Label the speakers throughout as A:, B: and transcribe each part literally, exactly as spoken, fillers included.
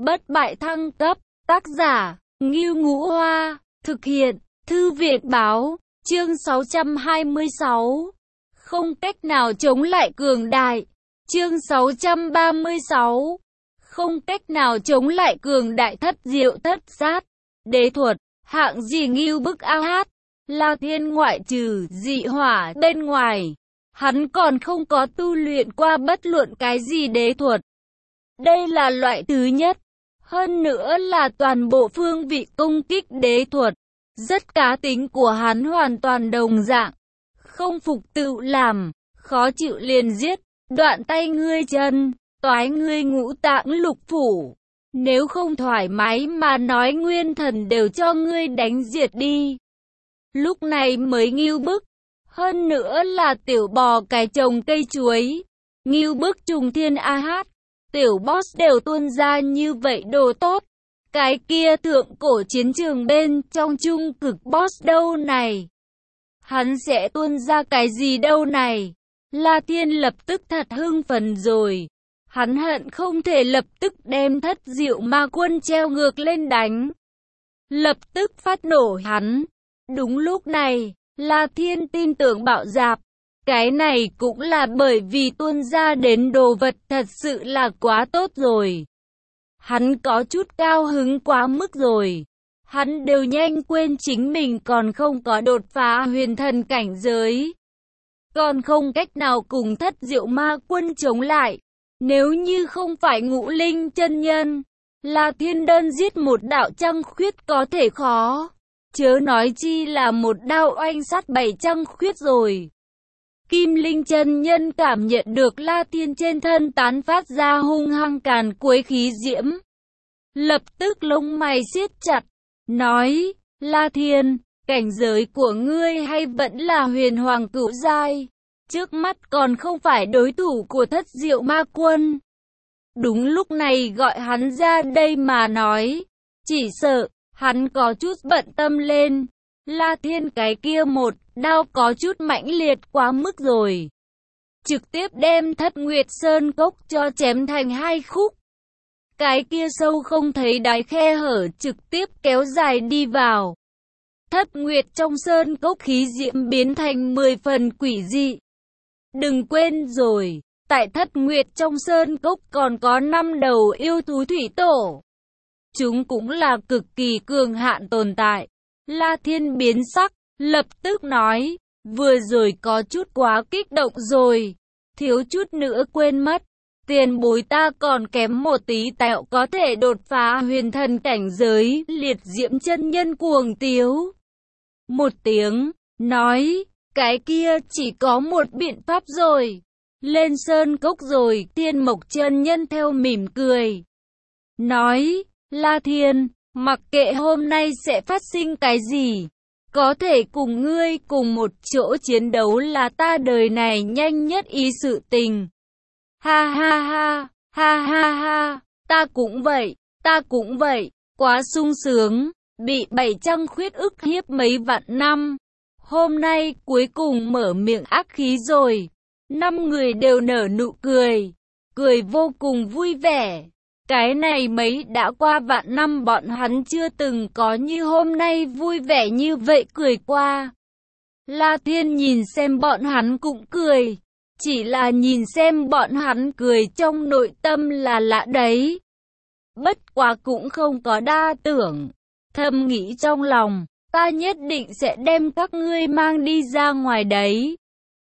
A: Bất bại thăng cấp, tác giả, Ngưu Ngũ Hoa, thực hiện, Thư viện Báo, chương sáu trăm hai mươi sáu. Không cách nào chống lại cường đại, chương sáu trăm ba mươi sáu. Không cách nào chống lại cường đại thất diệu thất sát, đế thuật, hạng gì ngưu bức a hát, La Thiên ngoại trừ dị hỏa bên ngoài, hắn còn không có tu luyện qua bất luận cái gì đế thuật. Đây là loại thứ nhất, hơn nữa là toàn bộ phương vị công kích đế thuật. Rất cá tính của hắn hoàn toàn đồng dạng, không phục tự làm, khó chịu liền giết, đoạn tay ngươi chân, toái ngươi ngũ tạng lục phủ. Nếu không thoải mái mà nói nguyên thần đều cho ngươi đánh diệt đi. Lúc này mới ngưu bức, hơn nữa là tiểu bò cái trồng cây chuối, ngưu bức trùng thiên a hát, tiểu boss đều tuôn ra như vậy đồ tốt. Cái kia thượng cổ chiến trường bên trong trung cực boss đâu này? Hắn sẽ tuôn ra cái gì đâu này? La Thiên lập tức thật hưng phấn rồi. Hắn hận không thể lập tức đem thất diệu ma quân treo ngược lên đánh. Lập tức phát nổ hắn. Đúng lúc này, La Thiên tin tưởng bạo dạp. Cái này cũng là bởi vì tuôn ra đến đồ vật thật sự là quá tốt rồi. Hắn có chút cao hứng quá mức rồi. Hắn đều nhanh quên chính mình còn không có đột phá huyền thần cảnh giới. Còn không cách nào cùng thất diệu ma quân chống lại. Nếu như không phải Ngũ Linh chân nhân, La Thiên đơn giết một đạo trăng khuyết có thể khó. Chớ nói chi là một đao oanh sát bảy trăng khuyết rồi. Kim Linh chân nhân cảm nhận được La Thiên trên thân tán phát ra hung hăng càn quấy khí diễm. Lập tức lông mày siết chặt, nói, La Thiên, cảnh giới của ngươi hay vẫn là huyền hoàng cửu giai, trước mắt còn không phải đối thủ của thất diệu ma quân. Đúng lúc này gọi hắn ra đây mà nói, chỉ sợ, hắn có chút bận tâm lên. La Thiên cái kia một đao có chút mãnh liệt quá mức rồi. Trực tiếp đem Thất Nguyệt Sơn Cốc cho chém thành hai khúc. Cái kia sâu không thấy đáy khe hở trực tiếp kéo dài đi vào. Thất Nguyệt trong Sơn Cốc khí diễm biến thành mười phần quỷ dị. Đừng quên rồi, tại Thất Nguyệt trong Sơn Cốc còn có năm đầu yêu thú thủy tổ. Chúng cũng là cực kỳ cường hạn tồn tại. La Thiên biến sắc, lập tức nói, vừa rồi có chút quá kích động rồi, thiếu chút nữa quên mất, tiền bối ta còn kém một tí tẹo có thể đột phá huyền thần cảnh giới, liệt diễm chân nhân cuồng tiếu. Một tiếng, nói, cái kia chỉ có một biện pháp rồi, lên sơn cốc rồi, Thiên Mộc chân nhân theo mỉm cười. Nói, La Thiên, mặc kệ hôm nay sẽ phát sinh cái gì, có thể cùng ngươi cùng một chỗ chiến đấu là ta đời này nhanh nhất ý sự tình. Ha ha ha, ha ha ha, ta cũng vậy, ta cũng vậy, quá sung sướng, bị bảy trăng khuyết ức hiếp mấy vạn năm. Hôm nay cuối cùng mở miệng ác khí rồi, năm người đều nở nụ cười, cười vô cùng vui vẻ. Cái này mấy đã qua vạn năm bọn hắn chưa từng có như hôm nay vui vẻ như vậy cười qua. La Thiên nhìn xem bọn hắn cũng cười. Chỉ là nhìn xem bọn hắn cười trong nội tâm là lạ đấy. Bất quá cũng không có đa tưởng. Thầm nghĩ trong lòng, ta nhất định sẽ đem các ngươi mang đi ra ngoài đấy.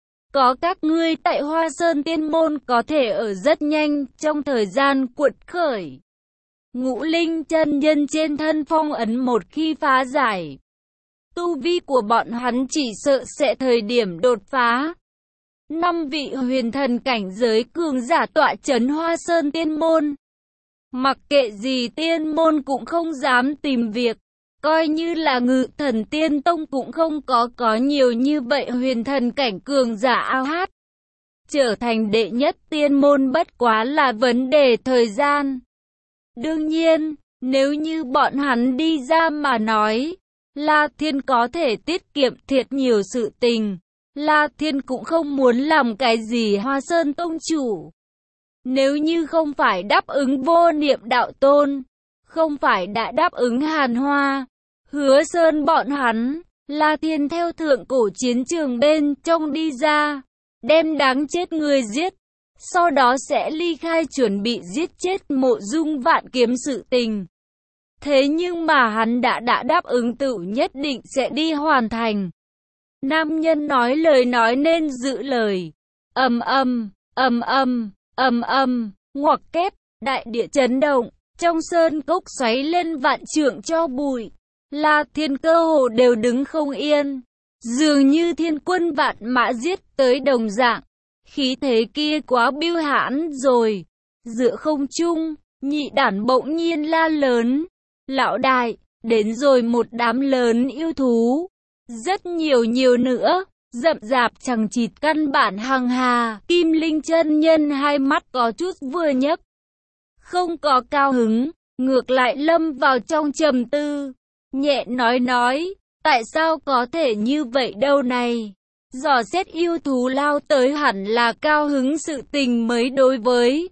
A: Có các ngươi tại Hoa Sơn Tiên Môn có thể ở rất nhanh trong thời gian cuột khởi. Ngũ Linh chân nhân trên thân phong ấn một khi phá giải, tu vi của bọn hắn chỉ sợ sẽ thời điểm đột phá. Năm vị huyền thần cảnh giới cường giả tọa trấn Hoa Sơn Tiên Môn. Mặc kệ gì tiên môn cũng không dám tìm việc. Coi như là Ngự Thần Tiên Tông cũng không có có nhiều như vậy huyền thần cảnh cường giả ao hát. Trở thành đệ nhất tiên môn bất quá là vấn đề thời gian. Đương nhiên, nếu như bọn hắn đi ra mà nói, La Thiên có thể tiết kiệm thiệt nhiều sự tình. La Thiên cũng không muốn làm cái gì Hoa Sơn Tông chủ. Nếu như không phải đáp ứng vô niệm đạo tôn, không phải đã đáp ứng Hàn Hoa, Hứa Sơn bọn hắn. La Thiên theo thượng cổ chiến trường bên trong đi ra, đem đáng chết người giết, sau đó sẽ ly khai chuẩn bị giết chết Mộ Dung Vạn Kiếm sự tình. Thế nhưng mà hắn đã đã đáp ứng tự nhất định sẽ đi hoàn thành. Nam nhân nói lời nói nên giữ lời. Ầm ầm, ầm ầm, ầm ầm, ngoặc kép, đại địa chấn động, trong sơn cốc xoáy lên vạn trượng cho bụi. La Thiên cơ hồ đều đứng không yên, dường như thiên quân vạn mã giết tới đồng dạng. Khí thế kia quá biêu hãn rồi. Giữa không trung, nhị đản bỗng nhiên la lớn. Lão đại, đến rồi một đám lớn yêu thú. Rất nhiều nhiều nữa, rậm rạp chằng chịt căn bản hằng hà. Kim Linh chân nhân hai mắt có chút vừa nhấc. Không có cao hứng, ngược lại lâm vào trong trầm tư. Nhẹ nói nói, tại sao có thể như vậy đâu này? Dò xét yêu thú lao tới hẳn là cao hứng sự tình mới đối với.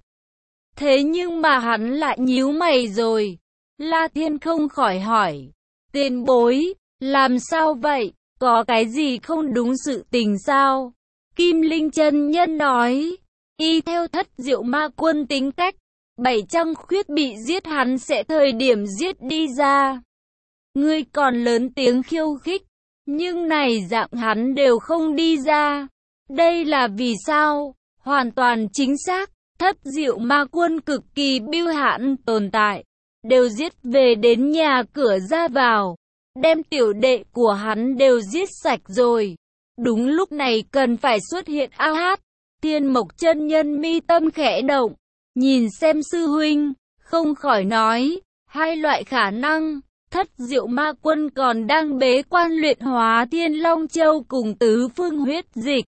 A: Thế nhưng mà hắn lại nhíu mày rồi. La Thiên không khỏi hỏi. Tiền bối, làm sao vậy? Có cái gì không đúng sự tình sao? Kim Linh chân nhân nói. Y theo Thất Diệu Ma Quân tính cách, bảy trăng khuyết bị giết hắn sẽ thời điểm giết đi ra. Ngươi còn lớn tiếng khiêu khích, nhưng này dạng hắn đều không đi ra. Đây là vì sao? Hoàn toàn chính xác, Thất Diệu Ma Quân cực kỳ biêu hãn tồn tại, đều giết về đến nhà cửa ra vào, đem tiểu đệ của hắn đều giết sạch rồi. Đúng lúc này cần phải xuất hiện A Hát. Thiên Mộc chân nhân mi tâm khẽ động, nhìn xem sư huynh, không khỏi nói, hai loại khả năng. Thất Diệu Ma Quân còn đang bế quan luyện hóa Thiên Long Châu cùng tứ phương huyết dịch.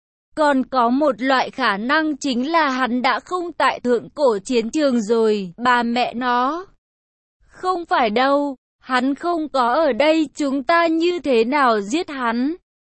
A: Còn có một loại khả năng chính là hắn đã không tại thượng cổ chiến trường rồi, bà mẹ nó. Không phải đâu, hắn không có ở đây, chúng ta như thế nào giết hắn?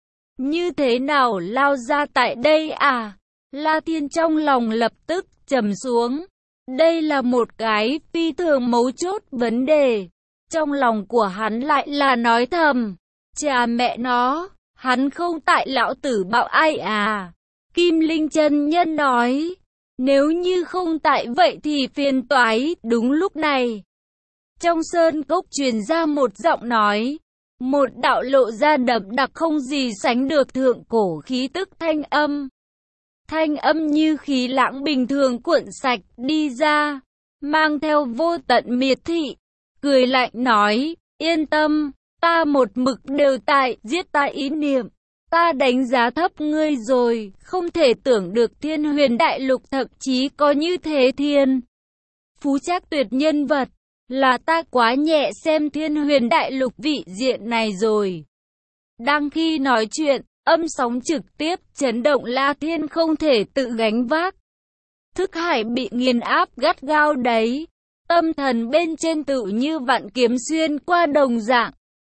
A: Như thế nào lao ra tại đây à? La Thiên trong lòng lập tức trầm xuống. Đây là một cái phi thường mấu chốt vấn đề. Trong lòng của hắn lại là nói thầm, cha mẹ nó, hắn không tại lão tử bạo ai à? Kim Linh chân nhân nói, nếu như không tại vậy thì phiền toái. Đúng lúc này, trong sơn cốc truyền ra một giọng nói, một đạo lộ ra đậm đặc không gì sánh được thượng cổ khí tức thanh âm. Thanh âm như khí lãng bình thường cuộn sạch đi ra, mang theo vô tận miệt thị. Cười lạnh nói, yên tâm, ta một mực đều tại giết ta ý niệm. Ta đánh giá thấp ngươi rồi, không thể tưởng được Thiên Huyền Đại Lục thậm chí có như thế thiên phú trác tuyệt nhân vật. Là ta quá nhẹ xem Thiên Huyền Đại Lục vị diện này rồi. Đang khi nói chuyện, âm sóng trực tiếp chấn động, La Thiên không thể tự gánh vác. Thức hải bị nghiền áp gắt gao đấy. Tâm thần bên trên tự như vạn kiếm xuyên qua đồng dạng.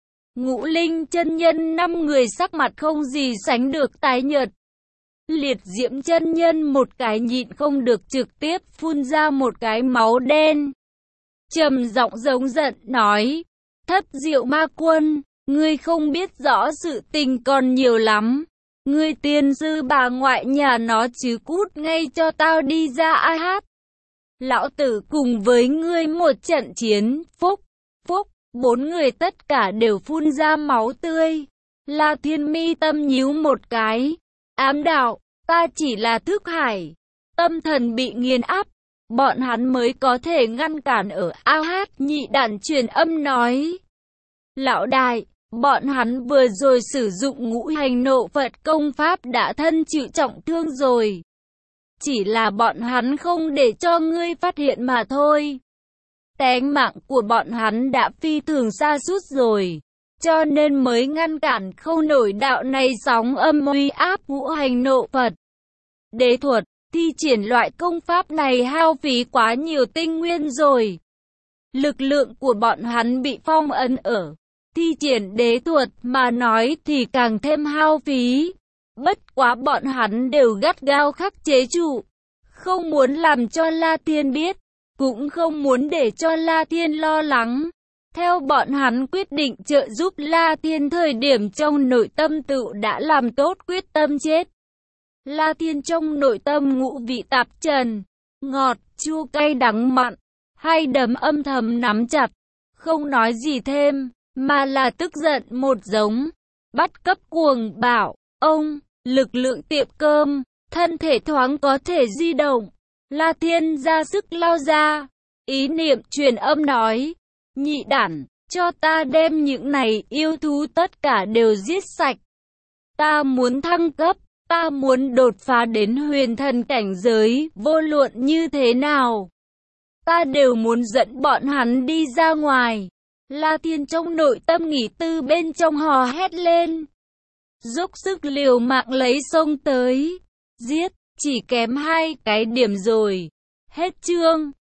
A: Ngũ Linh chân nhân năm người sắc mặt không gì sánh được tái nhợt. Liệt Diễm chân nhân một cái nhịn không được trực tiếp phun ra một cái máu đen. Trầm giọng giống giận nói, Thất Diệu Ma Quân, ngươi không biết rõ sự tình còn nhiều lắm. Ngươi tiên sư bà ngoại nhà nó chứ, cút ngay cho tao đi ra. A Hát. Lão tử cùng với ngươi một trận chiến, phúc, phúc, bốn người tất cả đều phun ra máu tươi. La Thiên mi tâm nhíu một cái, ám đạo, ta chỉ là thức hải, tâm thần bị nghiền áp, bọn hắn mới có thể ngăn cản ở. A Hát nhị đản truyền âm nói, lão đại, bọn hắn vừa rồi sử dụng ngũ hành nộ Phật công pháp đã thân chịu trọng thương rồi. Chỉ là bọn hắn không để cho ngươi phát hiện mà thôi. Tánh mạng của bọn hắn đã phi thường sa sút rồi, cho nên mới ngăn cản không nổi đạo này sóng âm uy áp ngũ hành nộ Phật. Đế thuật, thi triển loại công pháp này hao phí quá nhiều tinh nguyên rồi. Lực lượng của bọn hắn bị phong ấn ở. Thi triển đế thuật mà nói thì càng thêm hao phí. Bất quá bọn hắn đều gắt gao khắc chế trụ, không muốn làm cho La Thiên biết. cũng không muốn để cho La Thiên lo lắng. Theo bọn hắn quyết định trợ giúp La Thiên thời điểm trong nội tâm tự đã làm tốt quyết tâm chết. La Thiên trong nội tâm ngũ vị tạp trần, ngọt, chua cay đắng mặn, hai đấm âm thầm nắm chặt, không nói gì thêm, mà là tức giận một giống, bắt cấp cuồng bảo, ông, lực lượng tiệm cơm, thân thể thoáng có thể di động. La Thiên ra sức lao ra, ý niệm truyền âm nói, nhị đản, cho ta đem những này yêu thú tất cả đều giết sạch. Ta muốn thăng cấp, ta muốn đột phá đến huyền thần cảnh giới, vô luận như thế nào. Ta đều muốn dẫn bọn hắn đi ra ngoài. La Thiên trong nội tâm nghỉ tư bên trong hò hét lên. Dốc sức liều mạng lấy sông tới. Giết, chỉ kém hai cái điểm rồi. Hết chương.